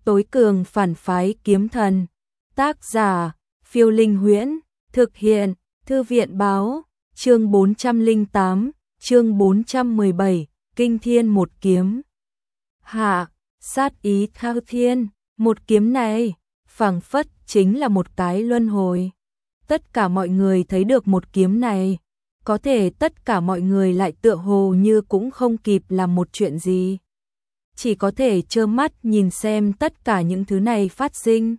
tối cường phản phái kiếm thần. Tác giả, Phiêu Linh Huyễn, thực hiện, Thư viện báo, chương 408, chương 417, Kinh Thiên một kiếm. Hạ, sát ý thao thiên, một kiếm này, phảng phất chính là một cái luân hồi. Tất cả mọi người thấy được một kiếm này, có thể tất cả mọi người lại tựa hồ như cũng không kịp làm một chuyện gì. Chỉ có thể trơ mắt nhìn xem tất cả những thứ này phát sinh.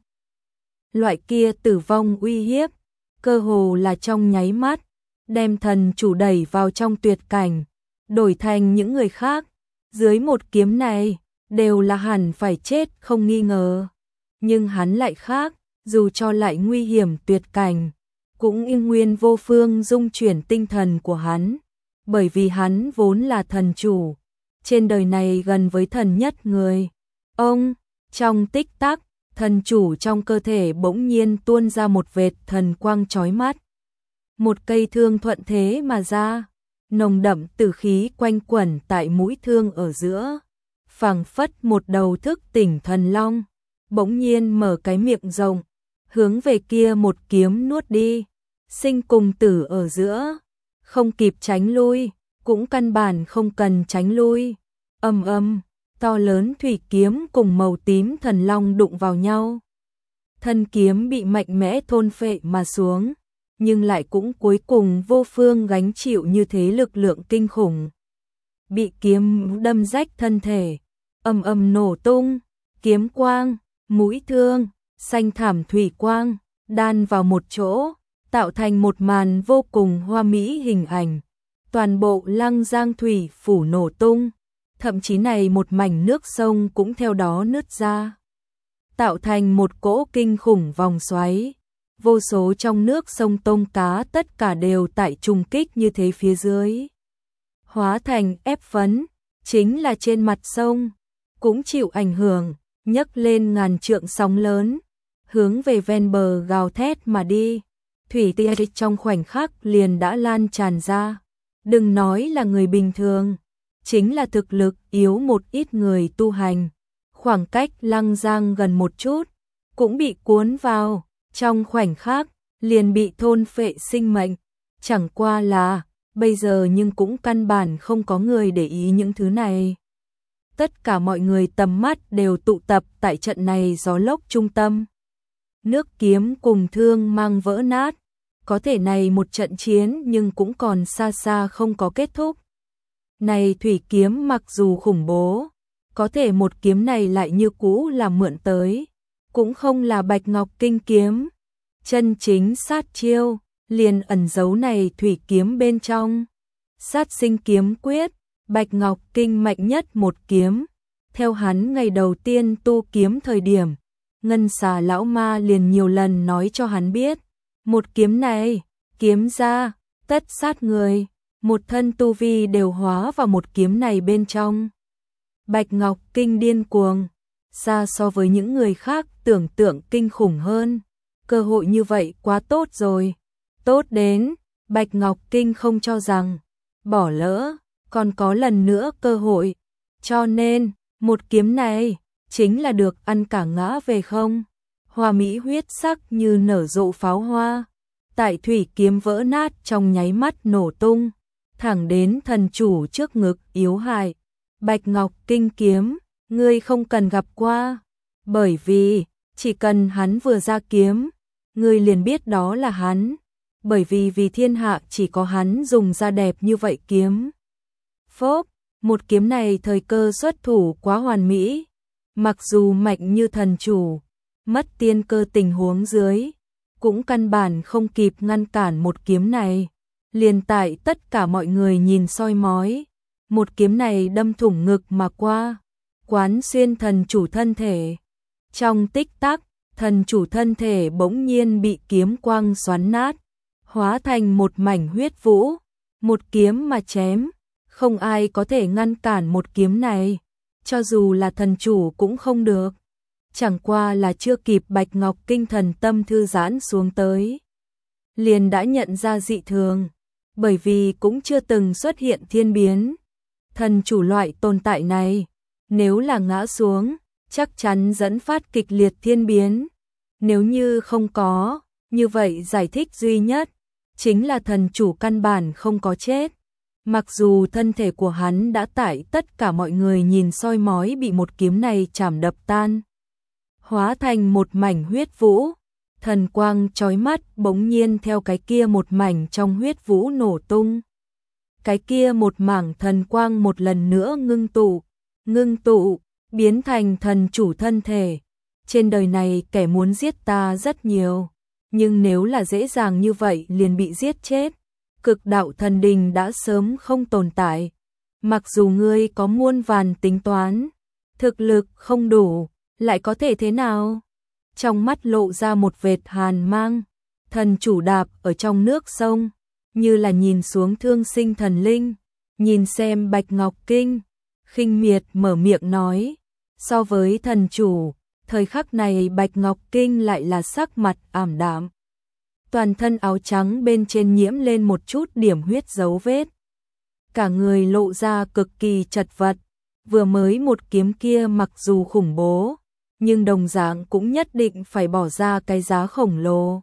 Loại kia tử vong uy hiếp, cơ hồ là trong nháy mắt, đem thần chủ đẩy vào trong tuyệt cảnh, đổi thành những người khác. Dưới một kiếm này, đều là hẳn phải chết không nghi ngờ. Nhưng hắn lại khác, dù cho lại nguy hiểm tuyệt cảnh, cũng yên nguyên vô phương dung chuyển tinh thần của hắn. Bởi vì hắn vốn là thần chủ, trên đời này gần với thần nhất người. Ông, trong tích tắc, thần chủ trong cơ thể bỗng nhiên tuôn ra một vệt thần quang chói mắt. Một cây thương thuận thế mà ra, nồng đậm tử khí quanh quẩn tại mũi thương ở giữa. Phảng phất một đầu thức tỉnh thần long, bỗng nhiên mở cái miệng rộng, hướng về kia một kiếm nuốt đi. Sinh cùng tử ở giữa, không kịp tránh lui, cũng căn bản không cần tránh lui. Ầm ầm, to lớn thủy kiếm cùng màu tím thần long đụng vào nhau. Thân kiếm bị mạnh mẽ thôn phệ mà xuống, nhưng lại cũng cuối cùng vô phương gánh chịu như thế lực lượng kinh khủng. Bị kiếm đâm rách thân thể, ầm ầm nổ tung, kiếm quang, mũi thương, xanh thảm thủy quang, đan vào một chỗ, tạo thành một màn vô cùng hoa mỹ hình ảnh. Toàn bộ Lăng Giang thủy phủ nổ tung, thậm chí này một mảnh nước sông cũng theo đó nứt ra, tạo thành một cỗ kinh khủng vòng xoáy. Vô số trong nước sông tôm cá tất cả đều tại trùng kích như thế phía dưới, hóa thành ép phấn, chính là trên mặt sông, cũng chịu ảnh hưởng, nhấc lên ngàn trượng sóng lớn, hướng về ven bờ gào thét mà đi. Thủy tia trong khoảnh khắc liền đã lan tràn ra. Đừng nói là người bình thường, chính là thực lực yếu một ít người tu hành, khoảng cách Lăng Giang gần một chút, cũng bị cuốn vào, trong khoảnh khắc, liền bị thôn phệ sinh mệnh. Chẳng qua là, bây giờ nhưng cũng căn bản không có người để ý những thứ này. Tất cả mọi người tầm mắt đều tụ tập tại trận này gió lốc trung tâm. Nước kiếm cùng thương mang vỡ nát, có thể này một trận chiến nhưng cũng còn xa xa không có kết thúc. Này thủy kiếm mặc dù khủng bố, có thể một kiếm này lại như cũ là mượn tới, cũng không là Bạch Ngọc Kinh kiếm. Chân chính sát chiêu, liền ẩn giấu này thủy kiếm bên trong. Sát sinh kiếm quyết, Bạch Ngọc Kinh mạnh nhất một kiếm. Theo hắn ngày đầu tiên tu kiếm thời điểm, Ngân Xà lão ma liền nhiều lần nói cho hắn biết, một kiếm này, kiếm ra, tất sát người, một thân tu vi đều hóa vào một kiếm này bên trong. Bạch Ngọc Kinh điên cuồng, xa so với những người khác tưởng tượng kinh khủng hơn. Cơ hội như vậy quá tốt rồi, tốt đến, Bạch Ngọc Kinh không cho rằng, bỏ lỡ, còn có lần nữa cơ hội. Cho nên, một kiếm này, chính là được ăn cả ngã về không. Hoa mỹ huyết sắc như nở rộ pháo hoa, tại thủy kiếm vỡ nát trong nháy mắt nổ tung, thẳng đến thần chủ trước ngực yếu hại. Bạch Ngọc Kinh kiếm, ngươi không cần gặp qua, bởi vì, chỉ cần hắn vừa ra kiếm, ngươi liền biết đó là hắn, bởi vì thiên hạ chỉ có hắn dùng ra đẹp như vậy kiếm. Phốp, một kiếm này thời cơ xuất thủ quá hoàn mỹ, mặc dù mạnh như thần chủ, mất tiên cơ tình huống dưới, cũng căn bản không kịp ngăn cản một kiếm này. Liền tại tất cả mọi người nhìn soi mói, một kiếm này đâm thủng ngực mà qua, quán xuyên thần chủ thân thể. Trong tích tắc, thần chủ thân thể bỗng nhiên bị kiếm quang xoắn nát, hóa thành một mảnh huyết vũ. Một kiếm mà chém, không ai có thể ngăn cản một kiếm này, cho dù là thần chủ cũng không được. Chẳng qua là chưa kịp Bạch Ngọc Kinh thần tâm thư giãn xuống tới, liền đã nhận ra dị thường, bởi vì cũng chưa từng xuất hiện thiên biến. Thần chủ loại tồn tại này, nếu là ngã xuống, chắc chắn dẫn phát kịch liệt thiên biến. Nếu như không có, như vậy giải thích duy nhất chính là thần chủ căn bản không có chết. Mặc dù thân thể của hắn đã tại tất cả mọi người nhìn soi mói bị một kiếm này chảm đập tan, hóa thành một mảnh huyết vũ, thần quang chói mắt bỗng nhiên theo cái kia một mảnh trong huyết vũ nổ tung. Cái kia một mảng thần quang một lần nữa ngưng tụ, biến thành thần chủ thân thể. Trên đời này kẻ muốn giết ta rất nhiều, nhưng nếu là dễ dàng như vậy liền bị giết chết, cực đạo thần đình đã sớm không tồn tại. Mặc dù ngươi có muôn vàn tính toán, thực lực không đủ, lại có thể thế nào? Trong mắt lộ ra một vệt hàn mang, thần chủ đạp ở trong nước sông, như là nhìn xuống thương sinh thần linh, nhìn xem Bạch Ngọc Kinh, khinh miệt mở miệng nói, so với thần chủ, thời khắc này Bạch Ngọc Kinh lại là sắc mặt ảm đạm. Toàn thân áo trắng bên trên nhiễm lên một chút điểm huyết dấu vết. Cả người lộ ra cực kỳ chật vật, vừa mới một kiếm kia mặc dù khủng bố, nhưng đồng dạng cũng nhất định phải bỏ ra cái giá khổng lồ.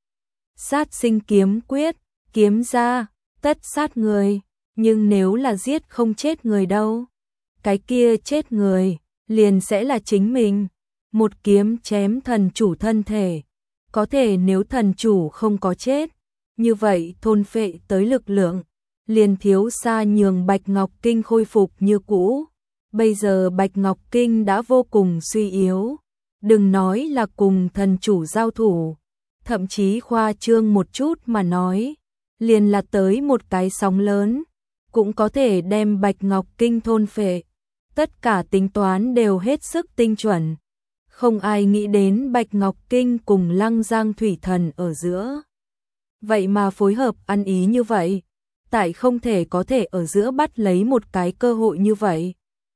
Sát sinh kiếm quyết, kiếm ra, tất sát người, nhưng nếu là giết không chết người đâu, cái kia chết người, liền sẽ là chính mình. Một kiếm chém thần chủ thân thể, có thể nếu thần chủ không có chết, như vậy thôn phệ tới lực lượng, liền thiếu xa nhường Bạch Ngọc Kinh khôi phục như cũ. Bây giờ Bạch Ngọc Kinh đã vô cùng suy yếu, đừng nói là cùng thần chủ giao thủ, thậm chí khoa trương một chút mà nói, liền là tới một cái sóng lớn, cũng có thể đem Bạch Ngọc Kinh thôn phệ. Tất cả tính toán đều hết sức tinh chuẩn. Không ai nghĩ đến Bạch Ngọc Kinh cùng Lăng Giang Thủy Thần ở giữa. Vậy mà phối hợp ăn ý như vậy, tại không thể có thể ở giữa bắt lấy một cái cơ hội như vậy.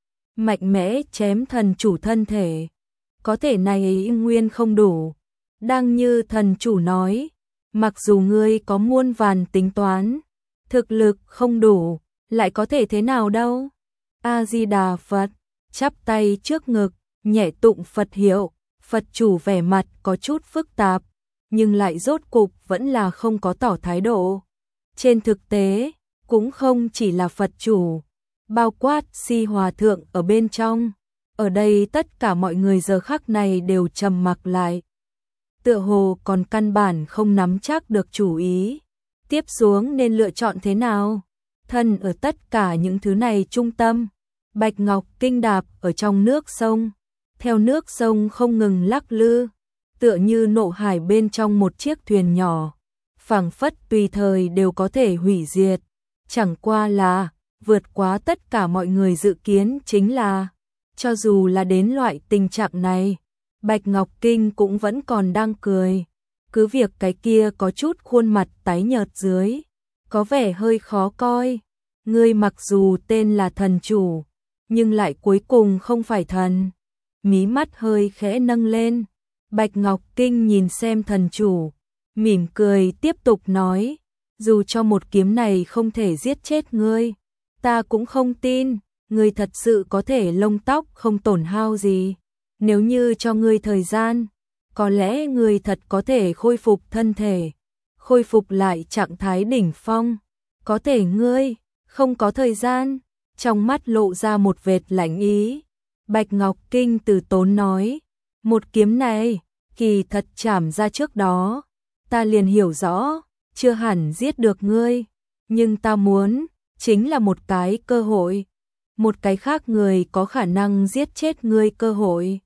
Mạnh mẽ chém thần chủ thân thể, có thể này ý nguyên không đủ. Đang như thần chủ nói, mặc dù ngươi có muôn vàn tính toán, thực lực không đủ, lại có thể thế nào đâu. A-di-đà Phật, chắp tay trước ngực, nhẹ tụng Phật hiệu, Phật chủ vẻ mặt có chút phức tạp, nhưng lại rốt cục vẫn là không có tỏ thái độ. Trên thực tế, cũng không chỉ là Phật chủ, bao quát Si Hòa Thượng ở bên trong. Ở đây tất cả mọi người giờ khắc này đều trầm mặc lại. Tựa hồ còn căn bản không nắm chắc được chủ ý. Tiếp xuống nên lựa chọn thế nào? Thân ở tất cả những thứ này trung tâm, Bạch Ngọc Kinh đạp ở trong nước sông, theo nước sông không ngừng lắc lư, tựa như nộ hải bên trong một chiếc thuyền nhỏ, phảng phất tùy thời đều có thể hủy diệt. Chẳng qua là, vượt quá tất cả mọi người dự kiến chính là, cho dù là đến loại tình trạng này, Bạch Ngọc Kinh cũng vẫn còn đang cười. Cứ việc cái kia có chút khuôn mặt tái nhợt dưới, có vẻ hơi khó coi. Ngươi mặc dù tên là thần chủ, nhưng lại cuối cùng không phải thần. Mí mắt hơi khẽ nâng lên, Bạch Ngọc Kinh nhìn xem thần chủ, mỉm cười tiếp tục nói, dù cho một kiếm này không thể giết chết ngươi, ta cũng không tin, ngươi thật sự có thể lông tóc không tổn hao gì. Nếu như cho ngươi thời gian, có lẽ ngươi thật có thể khôi phục thân thể, khôi phục lại trạng thái đỉnh phong. Có thể ngươi không có thời gian. Trong mắt lộ ra một vệt lạnh ý. Bạch Ngọc Kinh từ tốn nói, một kiếm này, kỳ thật chảm ra trước đó, ta liền hiểu rõ, chưa hẳn giết được ngươi, nhưng ta muốn, chính là một cái cơ hội, một cái khác người có khả năng giết chết ngươi cơ hội.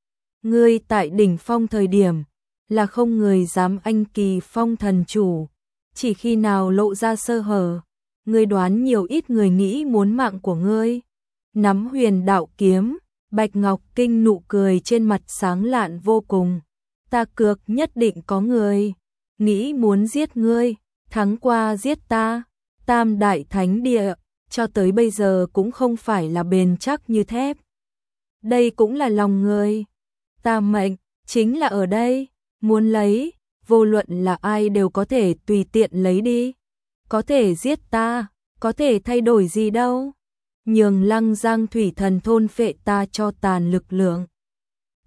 Ngươi tại đỉnh phong thời điểm, là không người dám anh kỳ phong thần chủ, chỉ khi nào lộ ra sơ hở, ngươi đoán nhiều ít người nghĩ muốn mạng của ngươi. Nắm huyền đạo kiếm, Bạch Ngọc Kinh nụ cười trên mặt sáng lạn vô cùng. Ta cược nhất định có người nghĩ muốn giết ngươi, thắng qua giết ta. Tam đại thánh địa, cho tới bây giờ cũng không phải là bền chắc như thép. Đây cũng là lòng người. Ta mệnh, chính là ở đây, muốn lấy, vô luận là ai đều có thể tùy tiện lấy đi. Có thể giết ta, có thể thay đổi gì đâu. Nhường Lăng Giang Thủy Thần thôn phệ ta cho tàn lực lượng,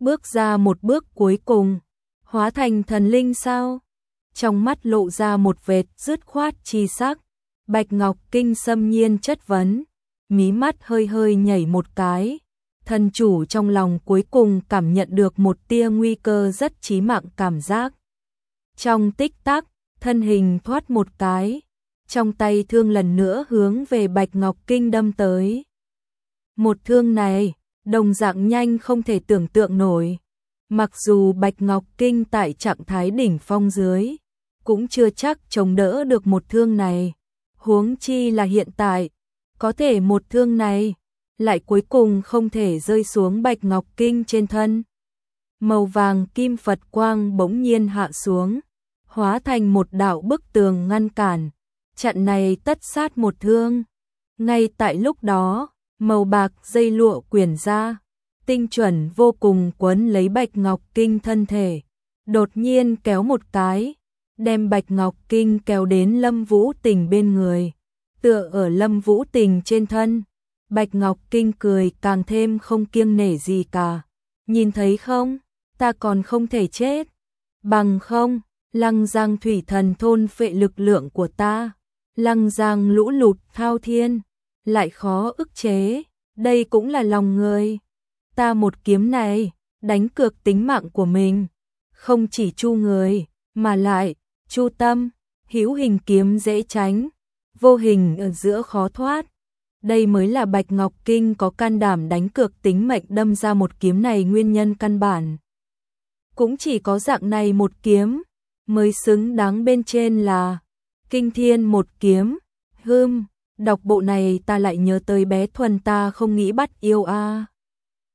bước ra một bước cuối cùng, hóa thành thần linh sao? Trong mắt lộ ra một vệt dứt khoát chi sắc, Bạch Ngọc Kinh xâm nhiên chất vấn, mí mắt hơi hơi nhảy một cái. Thần chủ trong lòng cuối cùng cảm nhận được một tia nguy cơ rất chí mạng cảm giác. Trong tích tắc, thân hình thoát một cái, trong tay thương lần nữa hướng về Bạch Ngọc Kinh đâm tới. Một thương này, đồng dạng nhanh không thể tưởng tượng nổi. Mặc dù Bạch Ngọc Kinh tại trạng thái đỉnh phong dưới, cũng chưa chắc chống đỡ được một thương này. Huống chi là hiện tại, có thể một thương này lại cuối cùng không thể rơi xuống Bạch Ngọc Kinh trên thân. Màu vàng kim Phật quang bỗng nhiên hạ xuống, hóa thành một đạo bức tường ngăn cản, chặn này tất sát một thương. Ngay tại lúc đó, màu bạc dây lụa quyển ra, tinh chuẩn vô cùng quấn lấy Bạch Ngọc Kinh thân thể, đột nhiên kéo một cái, đem Bạch Ngọc Kinh kéo đến Lâm Vũ Tình bên người, tựa ở Lâm Vũ Tình trên thân. Bạch Ngọc Kinh cười càng thêm không kiêng nể gì cả. Nhìn thấy không, ta còn không thể chết. Bằng không, Lăng Giang thủy thần thôn phệ lực lượng của ta. Lăng Giang lũ lụt thao thiên, lại khó ức chế. Đây cũng là lòng người. Ta một kiếm này, đánh cược tính mạng của mình. Không chỉ chu người, mà lại, chu tâm. Hữu hình kiếm dễ tránh, vô hình ở giữa khó thoát. Đây mới là Bạch Ngọc Kinh có can đảm đánh cược tính mệnh đâm ra một kiếm này nguyên nhân căn bản. Cũng chỉ có dạng này một kiếm, mới xứng đáng bên trên là Kinh Thiên một kiếm. Đọc bộ này ta lại nhớ tới bé Thuần ta không nghĩ bắt yêu a.